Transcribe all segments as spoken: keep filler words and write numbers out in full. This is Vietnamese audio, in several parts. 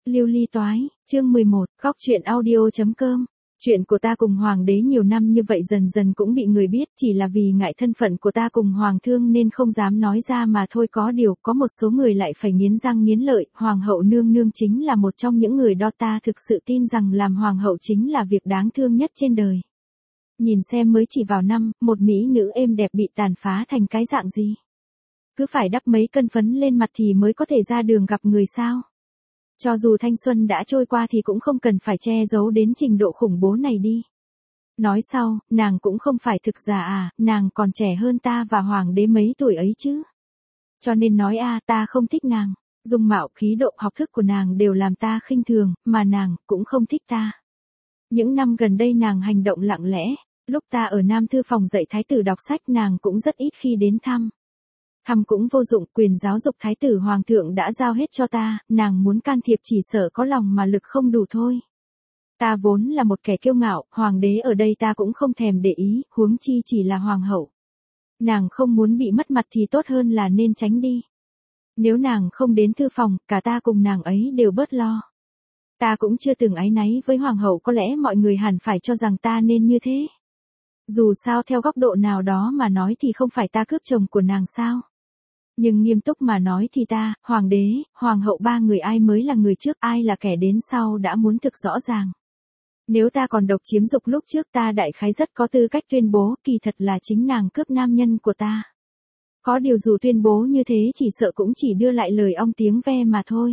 Lưu ly toái, chương mười một, góc truyện audio.com. Chuyện của ta cùng hoàng đế nhiều năm như vậy dần dần cũng bị người biết, chỉ là vì ngại thân phận của ta cùng hoàng thương nên không dám nói ra mà thôi. Có điều, có một số người lại phải nghiến răng nghiến lợi, hoàng hậu nương nương chính là một trong những người đó. Ta thực sự tin rằng làm hoàng hậu chính là việc đáng thương nhất trên đời. Nhìn xem mới chỉ vào năm, một mỹ nữ êm đẹp bị tàn phá thành cái dạng gì. Cứ phải đắp mấy cân phấn lên mặt thì mới có thể ra đường gặp người sao. Cho dù thanh xuân đã trôi qua thì cũng không cần phải che giấu đến trình độ khủng bố này đi. Nói sau, nàng cũng không phải thực già à, nàng còn trẻ hơn ta và hoàng đế mấy tuổi ấy chứ. Cho nên nói a à, ta không thích nàng, dung mạo khí độ học thức của nàng đều làm ta khinh thường, mà nàng cũng không thích ta. Những năm gần đây nàng hành động lặng lẽ, lúc ta ở Nam Thư phòng dạy thái tử đọc sách nàng cũng rất ít khi đến thăm. Thăm cũng vô dụng, quyền giáo dục thái tử hoàng thượng đã giao hết cho ta, nàng muốn can thiệp chỉ sợ có lòng mà lực không đủ thôi. Ta vốn là một kẻ kiêu ngạo, hoàng đế ở đây ta cũng không thèm để ý, huống chi chỉ là hoàng hậu. Nàng không muốn bị mất mặt thì tốt hơn là nên tránh đi. Nếu nàng không đến thư phòng, cả ta cùng nàng ấy đều bớt lo. Ta cũng chưa từng áy náy với hoàng hậu, có lẽ mọi người hẳn phải cho rằng ta nên như thế. Dù sao theo góc độ nào đó mà nói thì không phải ta cướp chồng của nàng sao. Nhưng nghiêm túc mà nói thì ta, hoàng đế, hoàng hậu ba người ai mới là người trước, ai là kẻ đến sau đã muốn thực rõ ràng. Nếu ta còn độc chiếm dục lúc trước ta đại khái rất có tư cách tuyên bố, kỳ thật là chính nàng cướp nam nhân của ta. Có điều dù tuyên bố như thế chỉ sợ cũng chỉ đưa lại lời ong tiếng ve mà thôi.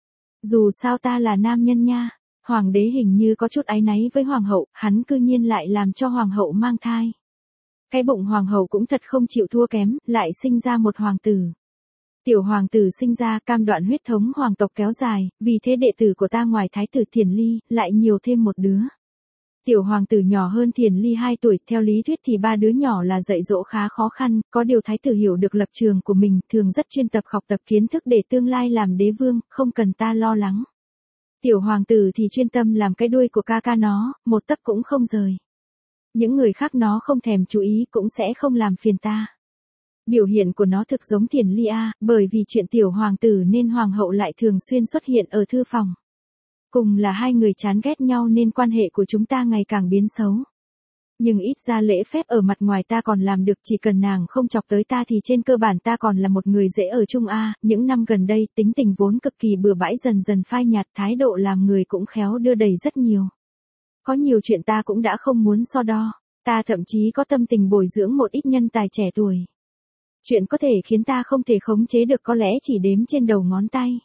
Dù sao ta là nam nhân nha, hoàng đế hình như có chút áy náy với hoàng hậu, hắn cư nhiên lại làm cho hoàng hậu mang thai. Cái bụng hoàng hậu cũng thật không chịu thua kém, lại sinh ra một hoàng tử. Tiểu hoàng tử sinh ra cam đoạn huyết thống hoàng tộc kéo dài, vì thế đệ tử của ta ngoài thái tử Thiền Ly, lại nhiều thêm một đứa. Tiểu hoàng tử nhỏ hơn Thiền Ly hai tuổi, theo lý thuyết thì ba đứa nhỏ là dạy dỗ khá khó khăn, có điều thái tử hiểu được lập trường của mình, thường rất chuyên tập học tập kiến thức để tương lai làm đế vương, không cần ta lo lắng. Tiểu hoàng tử thì chuyên tâm làm cái đuôi của ca ca nó, một tấc cũng không rời. Những người khác nó không thèm chú ý cũng sẽ không làm phiền ta. Biểu hiện của nó thực giống Thiền Ly a, bởi vì chuyện tiểu hoàng tử nên hoàng hậu lại thường xuyên xuất hiện ở thư phòng. Cùng là hai người chán ghét nhau nên quan hệ của chúng ta ngày càng biến xấu. Nhưng ít ra lễ phép ở mặt ngoài ta còn làm được, chỉ cần nàng không chọc tới ta thì trên cơ bản ta còn là một người dễ ở chung a. Những năm gần đây tính tình vốn cực kỳ bừa bãi dần dần phai nhạt, thái độ làm người cũng khéo đưa đẩy rất nhiều. Có nhiều chuyện ta cũng đã không muốn so đo, ta thậm chí có tâm tình bồi dưỡng một ít nhân tài trẻ tuổi. Chuyện có thể khiến ta không thể khống chế được có lẽ chỉ đếm trên đầu ngón tay.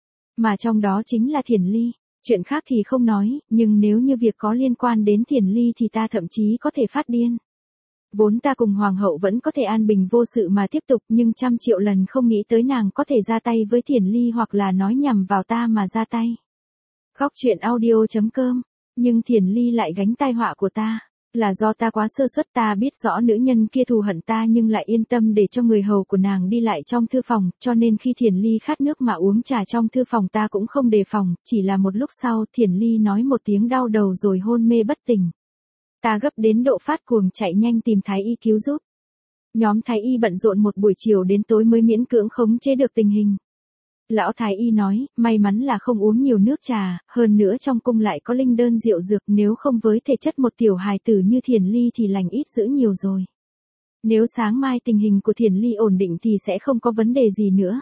Mà trong đó chính là Thiền Ly, chuyện khác thì không nói, nhưng nếu như việc có liên quan đến Thiền Ly thì ta thậm chí có thể phát điên. Vốn ta cùng hoàng hậu vẫn có thể an bình vô sự mà tiếp tục, nhưng trăm triệu lần không nghĩ tới nàng có thể ra tay với Thiền Ly hoặc là nói nhằm vào ta mà ra tay. Góc truyện audio.com. Nhưng Thiền Ly lại gánh tai họa của ta. Là do ta quá sơ suất, ta biết rõ nữ nhân kia thù hận ta nhưng lại yên tâm để cho người hầu của nàng đi lại trong thư phòng, cho nên khi Thiền Ly khát nước mà uống trà trong thư phòng ta cũng không đề phòng, chỉ là một lúc sau Thiền Ly nói một tiếng đau đầu rồi hôn mê bất tỉnh. Ta gấp đến độ phát cuồng chạy nhanh tìm thái y cứu giúp. Nhóm thái y bận rộn một buổi chiều đến tối mới miễn cưỡng khống chế được tình hình. Lão thái y nói, may mắn là không uống nhiều nước trà, hơn nữa trong cung lại có linh đơn rượu dược, nếu không với thể chất một tiểu hài tử như Thiền Ly thì lành ít dữ nhiều rồi. Nếu sáng mai tình hình của Thiền Ly ổn định thì sẽ không có vấn đề gì nữa.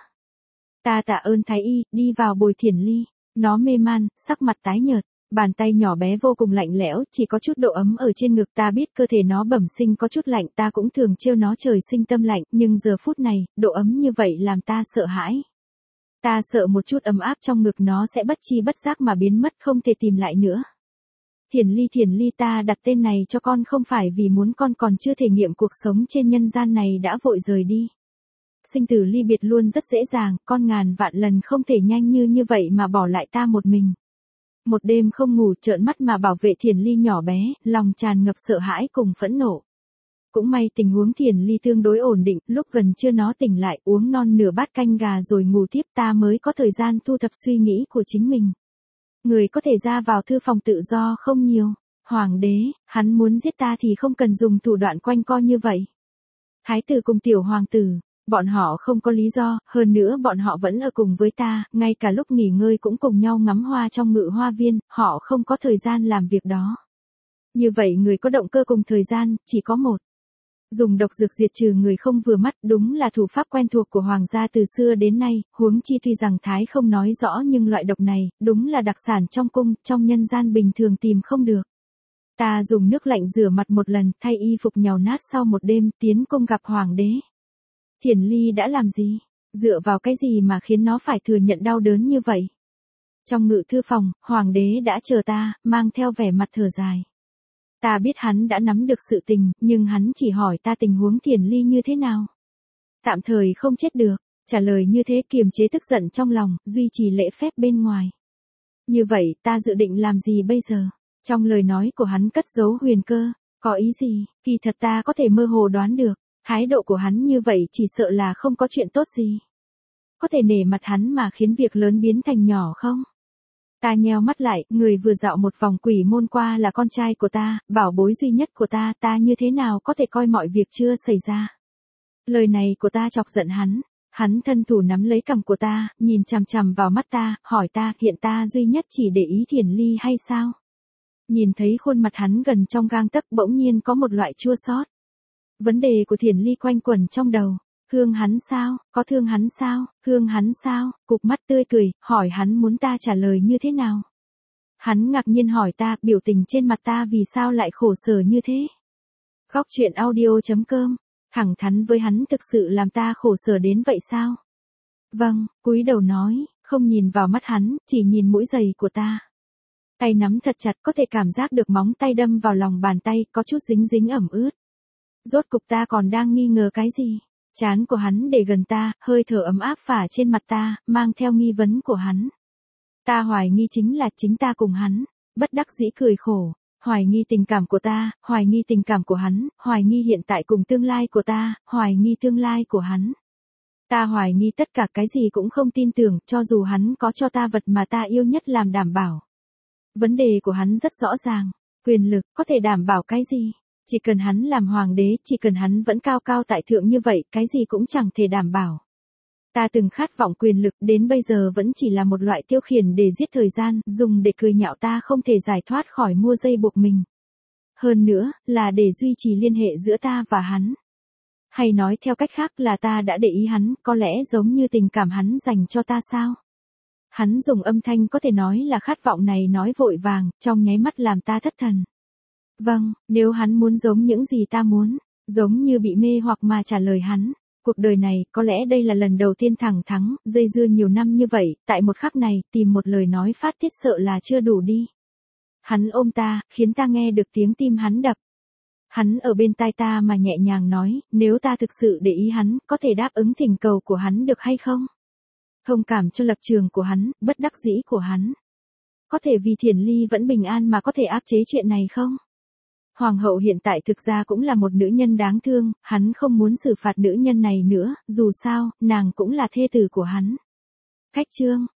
Ta tạ ơn thái y, đi vào bồi Thiền Ly, nó mê man, sắc mặt tái nhợt, bàn tay nhỏ bé vô cùng lạnh lẽo, chỉ có chút độ ấm ở trên ngực. Ta biết cơ thể nó bẩm sinh có chút lạnh, ta cũng thường trêu nó trời sinh tâm lạnh, nhưng giờ phút này, độ ấm như vậy làm ta sợ hãi. Ta sợ một chút ấm áp trong ngực nó sẽ bất chi bất giác mà biến mất, không thể tìm lại nữa. Thiền Ly, Thiền Ly, ta đặt tên này cho con không phải vì muốn con còn chưa thể nghiệm cuộc sống trên nhân gian này đã vội rời đi. Sinh tử ly biệt luôn rất dễ dàng, con ngàn vạn lần không thể nhanh như như vậy mà bỏ lại ta một mình. Một đêm không ngủ trợn mắt mà bảo vệ Thiền Ly nhỏ bé, lòng tràn ngập sợ hãi cùng phẫn nộ. Cũng may tình huống Thiền Ly tương đối ổn định, lúc gần trưa nó tỉnh lại uống non nửa bát canh gà rồi ngủ tiếp, ta mới có thời gian thu thập suy nghĩ của chính mình. Người có thể ra vào thư phòng tự do không nhiều. Hoàng đế, hắn muốn giết ta thì không cần dùng thủ đoạn quanh co như vậy. Thái tử cùng tiểu hoàng tử, Bọn họ không có lý do, hơn nữa bọn họ vẫn ở cùng với ta, ngay cả lúc nghỉ ngơi cũng cùng nhau ngắm hoa trong ngự hoa viên, họ không có thời gian làm việc đó. Như vậy người có động cơ cùng thời gian, chỉ có một. Dùng độc dược diệt trừ người không vừa mắt đúng là thủ pháp quen thuộc của hoàng gia từ xưa đến nay, huống chi tuy rằng Thái không nói rõ nhưng loại độc này, đúng là đặc sản trong cung, trong nhân gian bình thường tìm không được. Ta dùng nước lạnh rửa mặt một lần, thay y phục nhàu nát sau một đêm, tiến cung gặp hoàng đế. Thiển Ly đã làm gì? Dựa vào cái gì mà khiến nó phải thừa nhận đau đớn như vậy? Trong ngự thư phòng, hoàng đế đã chờ ta, mang theo vẻ mặt thở dài. Ta biết hắn đã nắm được sự tình, nhưng hắn chỉ hỏi ta tình huống Thiển Ly như thế nào. Tạm thời không chết được, trả lời như thế kiềm chế tức giận trong lòng, duy trì lễ phép bên ngoài. Như vậy, ta dự định làm gì bây giờ? Trong lời nói của hắn cất giấu huyền cơ, có ý gì, kỳ thật ta có thể mơ hồ đoán được, thái độ của hắn như vậy chỉ sợ là không có chuyện tốt gì. Có thể nể mặt hắn mà khiến việc lớn biến thành nhỏ không? Ta nheo mắt lại, người vừa dạo một vòng quỷ môn qua là con trai của ta, bảo bối duy nhất của ta, ta như thế nào có thể coi mọi việc chưa xảy ra. Lời này của ta chọc giận hắn, hắn thân thủ nắm lấy cằm của ta, nhìn chằm chằm vào mắt ta, hỏi ta, hiện ta duy nhất chỉ để ý Thiển Ly hay sao? Nhìn thấy khuôn mặt hắn gần trong gang tấc bỗng nhiên có một loại chua xót. Vấn đề của Thiển Ly quanh quẩn trong đầu. Thương hắn sao, có thương hắn sao, thương hắn sao, cục mắt tươi cười, hỏi hắn muốn ta trả lời như thế nào. Hắn ngạc nhiên hỏi ta, biểu tình trên mặt ta vì sao lại khổ sở như thế. Góc truyện audio chấm com, thẳng thắn với hắn thực sự làm ta khổ sở đến vậy sao? Vâng, cúi đầu nói, không nhìn vào mắt hắn, chỉ nhìn mũi giày của ta. Tay nắm thật chặt có thể cảm giác được móng tay đâm vào lòng bàn tay, có chút dính dính ẩm ướt. Rốt cục ta còn đang nghi ngờ cái gì? Trán của hắn để gần ta, hơi thở ấm áp phả trên mặt ta, mang theo nghi vấn của hắn. Ta hoài nghi chính là chính ta cùng hắn, bất đắc dĩ cười khổ, hoài nghi tình cảm của ta, hoài nghi tình cảm của hắn, hoài nghi hiện tại cùng tương lai của ta, hoài nghi tương lai của hắn. Ta hoài nghi tất cả cái gì cũng không tin tưởng, cho dù hắn có cho ta vật mà ta yêu nhất làm đảm bảo. Vấn đề của hắn rất rõ ràng, quyền lực, có thể đảm bảo cái gì? Chỉ cần hắn làm hoàng đế, chỉ cần hắn vẫn cao cao tại thượng như vậy, cái gì cũng chẳng thể đảm bảo. Ta từng khát vọng quyền lực, đến bây giờ vẫn chỉ là một loại tiêu khiển để giết thời gian, dùng để cười nhạo ta không thể giải thoát khỏi mua dây buộc mình. Hơn nữa, là để duy trì liên hệ giữa ta và hắn. Hay nói theo cách khác là ta đã để ý hắn, có lẽ giống như tình cảm hắn dành cho ta sao? Hắn dùng âm thanh có thể nói là khát vọng này nói vội vàng, trong nháy mắt làm ta thất thần. Vâng, nếu hắn muốn giống những gì ta muốn, giống như bị mê hoặc mà trả lời hắn. Cuộc đời này, có lẽ đây là lần đầu tiên thẳng thắng, dây dưa nhiều năm như vậy, tại một khắc này, tìm một lời nói phát tiết sợ là chưa đủ đi. Hắn ôm ta, khiến ta nghe được tiếng tim hắn đập. Hắn ở bên tai ta mà nhẹ nhàng nói, nếu ta thực sự để ý hắn, có thể đáp ứng thỉnh cầu của hắn được hay không? Thông cảm cho lập trường của hắn, bất đắc dĩ của hắn. Có thể vì Thiển Ly vẫn bình an mà có thể áp chế chuyện này không? Hoàng hậu hiện tại thực ra cũng là một nữ nhân đáng thương, hắn không muốn xử phạt nữ nhân này nữa, dù sao, nàng cũng là thê tử của hắn. Khách chương